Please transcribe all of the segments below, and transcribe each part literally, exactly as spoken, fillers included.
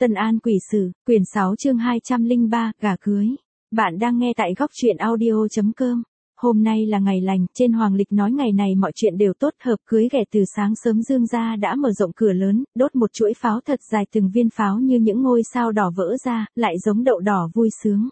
Tân An Quỷ Sử, quyển sáu chương hai trăm lẻ ba, gả cưới. Bạn đang nghe tại góc truyện audio chấm com. Hôm nay là ngày lành, trên hoàng lịch nói ngày này mọi chuyện đều tốt, hợp cưới ghẻ. Từ sáng sớm Dương gia đã mở rộng cửa lớn, đốt một chuỗi pháo thật dài, từng viên pháo như những ngôi sao đỏ vỡ ra, lại giống đậu đỏ vui sướng.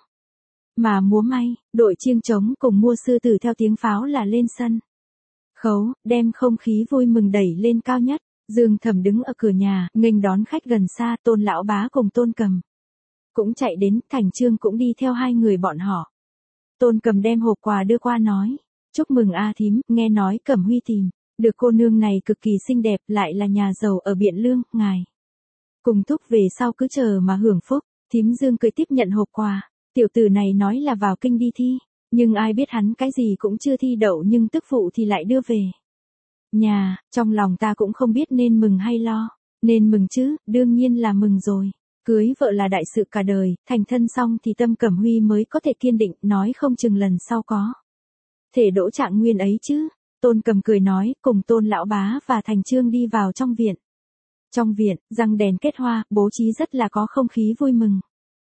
Mà múa may, đội chiêng trống cùng mua sư tử theo tiếng pháo là lên sân khấu, đem không khí vui mừng đẩy lên cao nhất. Dương Thẩm đứng ở cửa nhà, nghênh đón khách gần xa. Tôn lão bá cùng Tôn Cầm cũng chạy đến, Thành Chương cũng đi theo hai người bọn họ. Tôn Cầm đem hộp quà đưa qua nói: chúc mừng A thím, nghe nói Cẩm Huy tìm được cô nương này cực kỳ xinh đẹp, lại là nhà giàu ở Biện Lương, ngài cùng thúc về sau cứ chờ mà hưởng phúc. Thím Dương cười tiếp nhận hộp quà. Tiểu tử này nói là vào kinh đi thi, nhưng ai biết hắn cái gì cũng chưa thi đậu, nhưng tức phụ thì lại đưa về nhà. Trong lòng ta cũng không biết nên mừng hay lo. Nên mừng chứ, đương nhiên là mừng rồi. Cưới vợ là đại sự cả đời, thành thân xong thì tâm Cẩm Huy mới có thể kiên định, nói không chừng lần sau có thể đỗ trạng nguyên ấy chứ. Tôn Cầm cười nói, cùng Tôn lão bá và Thành Chương đi vào trong viện. Trong viện, răng đèn kết hoa, bố trí rất là có không khí vui mừng.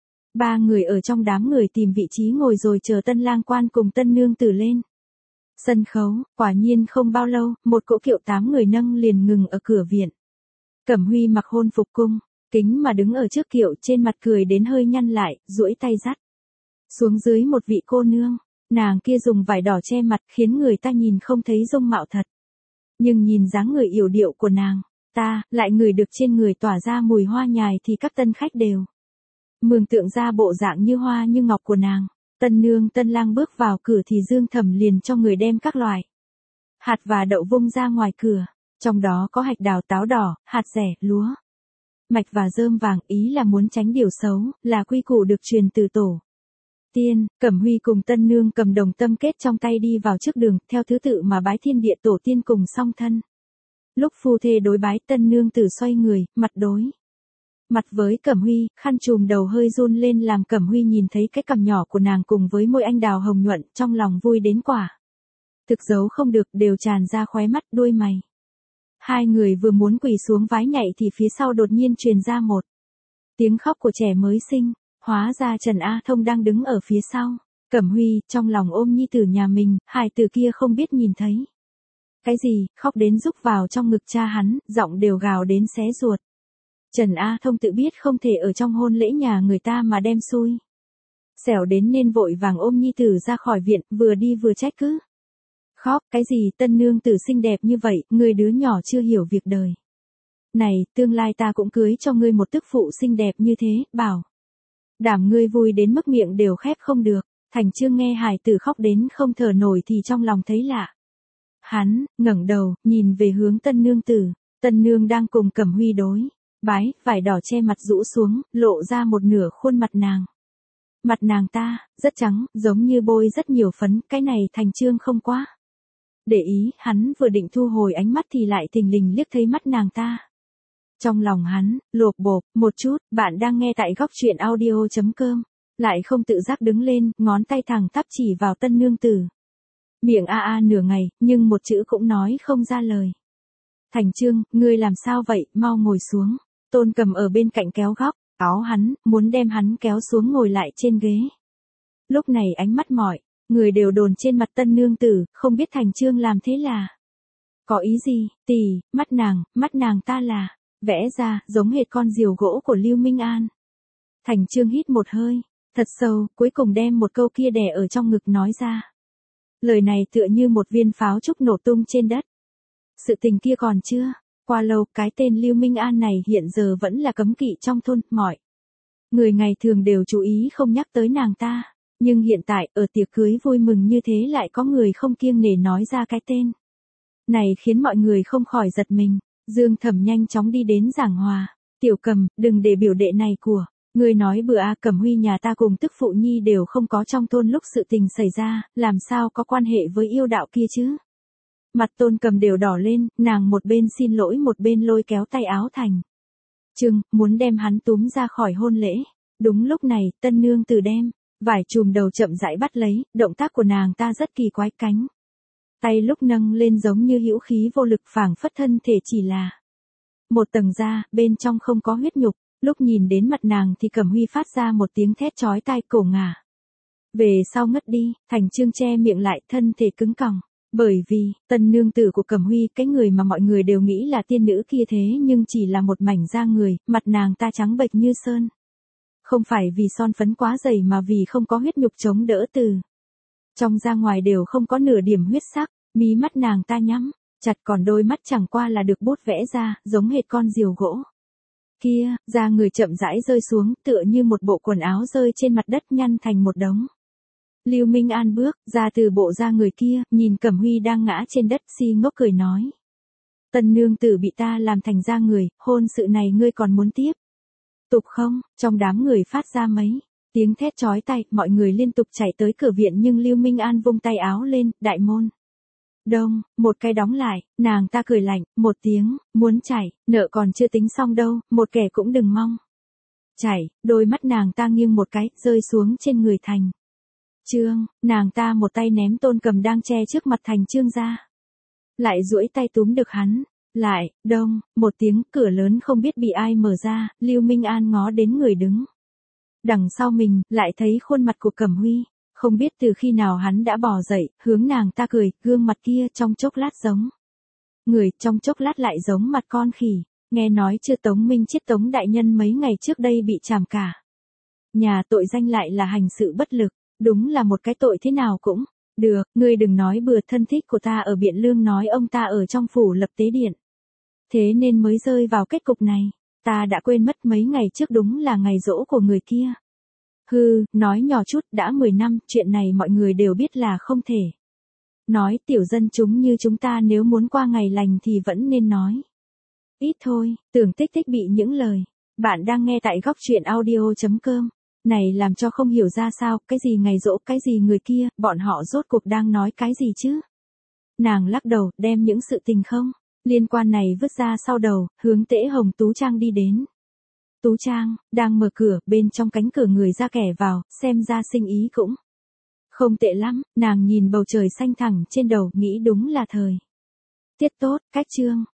Ba người ở trong đám người tìm vị trí ngồi rồi chờ tân lang quan cùng tân nương tử lên sân khấu. Quả nhiên không bao lâu, một cỗ kiệu tám người nâng liền ngừng ở cửa viện. Cẩm Huy mặc hôn phục cung kính mà đứng ở trước kiệu, trên mặt cười đến hơi nhăn lại, duỗi tay dắt xuống dưới một vị cô nương. Nàng kia dùng vải đỏ che mặt, khiến người ta nhìn không thấy dung mạo thật, nhưng nhìn dáng người yểu điệu của nàng, ta lại ngửi được trên người tỏa ra mùi hoa nhài, thì các tân khách đều mường tượng ra bộ dạng như hoa như ngọc của nàng. Tân nương tân lang bước vào cửa thì Dương Thẩm liền cho người đem các loại hạt và đậu vung ra ngoài cửa. Trong đó có hạch đào, táo đỏ, hạt dẻ, lúa mạch và rơm vàng, ý là muốn tránh điều xấu, là quy củ được truyền từ tổ tiên. Cẩm Huy cùng tân nương cầm đồng tâm kết trong tay đi vào trước đường, theo thứ tự mà bái thiên địa tổ tiên cùng song thân. Lúc phu thê đối bái, tân nương tử xoay người, mặt đối mặt với Cẩm Huy, khăn trùm đầu hơi run lên, làm Cẩm Huy nhìn thấy cái cằm nhỏ của nàng cùng với môi anh đào hồng nhuận, trong lòng vui đến quả thực giấu không được, đều tràn ra khóe mắt đuôi mày. Hai người vừa muốn quỳ xuống vái nhạy thì phía sau đột nhiên truyền ra một tiếng khóc của trẻ mới sinh. Hóa ra Trần A Thông đang đứng ở phía sau. Cẩm Huy trong lòng ôm nhi tử nhà mình, hài tử kia không biết nhìn thấy cái gì, khóc đến rúc vào trong ngực cha hắn, giọng đều gào đến xé ruột. Trần A Thông tự biết không thể ở trong hôn lễ nhà người ta mà đem xui xẻo đến, nên vội vàng ôm nhi tử ra khỏi viện, vừa đi vừa trách cứ khóc: cái gì tân nương tử xinh đẹp như vậy, người đứa nhỏ chưa hiểu việc đời này, tương lai ta cũng cưới cho ngươi một tức phụ xinh đẹp như thế, bảo đảm ngươi vui đến mức miệng đều khép không được. Thành Chương nghe hài tử khóc đến không thở nổi thì trong lòng thấy lạ. Hắn ngẩng đầu nhìn về hướng tân nương tử. Tân nương đang cùng Cẩm Huy đối bái, vải đỏ che mặt rũ xuống, lộ ra một nửa khuôn mặt nàng. Mặt nàng ta rất trắng, giống như bôi rất nhiều phấn. Cái này Thành Chương không quá để ý, hắn vừa định thu hồi ánh mắt thì lại thình lình liếc thấy mắt nàng ta. Trong lòng hắn lộp bộp một chút. Bạn đang nghe tại góc truyện audio chấm com. Lại không tự giác đứng lên, ngón tay thẳng tắp chỉ vào tân nương tử. Miệng a a nửa ngày, nhưng một chữ cũng nói không ra lời. Thành Chương, ngươi làm sao vậy, mau ngồi xuống. Tôn Cầm ở bên cạnh kéo góc áo hắn, muốn đem hắn kéo xuống ngồi lại trên ghế. Lúc này ánh mắt mọi người đều đồn trên mặt tân nương tử, không biết Thành Chương làm thế là có ý gì. Tì, mắt nàng, mắt nàng ta là vẽ ra giống hệt con diều gỗ của Lưu Minh An. Thành Chương hít một hơi thật sâu, cuối cùng đem một câu kia đè ở trong ngực nói ra. Lời này tựa như một viên pháo trúc nổ tung trên đất. Sự tình kia còn chưa qua lâu, cái tên Lưu Minh An này hiện giờ vẫn là cấm kỵ trong thôn, mọi người ngày thường đều chú ý không nhắc tới nàng ta. Nhưng hiện tại, ở tiệc cưới vui mừng như thế lại có người không kiêng nể nói ra cái tên này, khiến mọi người không khỏi giật mình. Dương Thẩm nhanh chóng đi đến giảng hòa. Tiểu Cầm, đừng để biểu đệ này của ngươi nói bừa a, Cẩm Huy nhà ta cùng tức phụ nhi đều không có trong thôn lúc sự tình xảy ra, làm sao có quan hệ với yêu đạo kia chứ. Mặt Tôn Cầm đều đỏ lên, nàng một bên xin lỗi một bên lôi kéo tay áo Thành Chương, muốn đem hắn túm ra khỏi hôn lễ. Đúng lúc này, tân nương tử đem vải chùm đầu chậm rãi bắt lấy, động tác của nàng ta rất kỳ quái, cánh tay lúc nâng lên giống như hữu khí vô lực, phảng phất thân thể chỉ là một tầng da, bên trong không có huyết nhục. Lúc nhìn đến mặt nàng thì Cẩm Huy phát ra một tiếng thét chói tai, cổ ngả về sau ngất đi, Thành Chương che miệng lại, thân thể cứng còng. Bởi vì, tân nương tử của Cẩm Huy, cái người mà mọi người đều nghĩ là tiên nữ kia thế nhưng chỉ là một mảnh da người, mặt nàng ta trắng bệch như sơn. Không phải vì son phấn quá dày mà vì không có huyết nhục chống đỡ, từ trong ra ngoài đều không có nửa điểm huyết sắc, mí mắt nàng ta nhắm chặt, còn đôi mắt chẳng qua là được bút vẽ ra, giống hệt con diều gỗ. Kia, da người chậm rãi rơi xuống, tựa như một bộ quần áo rơi trên mặt đất nhăn thành một đống. Lưu Minh An bước ra từ bộ da người kia, nhìn Cẩm Huy đang ngã trên đất, si ngốc cười nói. Tân nương tử bị ta làm thành da người, hôn sự này ngươi còn muốn tiếp tục không? Trong đám người phát ra mấy tiếng thét chói tai, mọi người liên tục chạy tới cửa viện nhưng Lưu Minh An vung tay áo lên, đại môn đông, một cái đóng lại, nàng ta cười lạnh, một tiếng, muốn chạy, nợ còn chưa tính xong đâu, một kẻ cũng đừng mong chạy, đôi mắt nàng ta nghiêng một cái, rơi xuống trên người Thành Chương, nàng ta một tay ném Tôn Cầm đang che trước mặt Thành Chương ra. Lại duỗi tay túm được hắn, lại, đông, một tiếng, cửa lớn không biết bị ai mở ra, Lưu Minh An ngó đến người đứng đằng sau mình, lại thấy khuôn mặt của Cẩm Huy. Không biết từ khi nào hắn đã bò dậy, hướng nàng ta cười, gương mặt kia trong chốc lát giống người, trong chốc lát lại giống mặt con khỉ. Nghe nói chưa, Tống Minh Chiết Tống đại nhân mấy ngày trước đây bị trảm cả nhà, tội danh lại là hành sự bất lực, đúng là một cái tội thế nào cũng được. Ngươi đừng nói bừa, thân thích của ta ở Biện Lương nói ông ta ở trong phủ lập tế điện, thế nên mới rơi vào kết cục này. Ta đã quên mất mấy ngày trước đúng là ngày giỗ của người kia. Hừ, nói nhỏ chút, đã mười năm, chuyện này mọi người đều biết là không thể nói, tiểu dân chúng như chúng ta nếu muốn qua ngày lành thì vẫn nên nói ít thôi. Tưởng Tích Tích bị những lời bạn đang nghe tại góc truyện audio chấm com này làm cho không hiểu ra sao, cái gì ngày giỗ, cái gì người kia, bọn họ rốt cuộc đang nói cái gì chứ? Nàng lắc đầu, đem những sự tình không liên quan này vứt ra sau đầu, hướng Tễ Hồng Tú Trang đi đến. Tú Trang đang mở cửa, bên trong cánh cửa người ra kẻ vào, xem ra sinh ý cũng không tệ lắm. Nàng nhìn bầu trời xanh thẳng trên đầu, nghĩ đúng là thời tiết tốt. Cách chương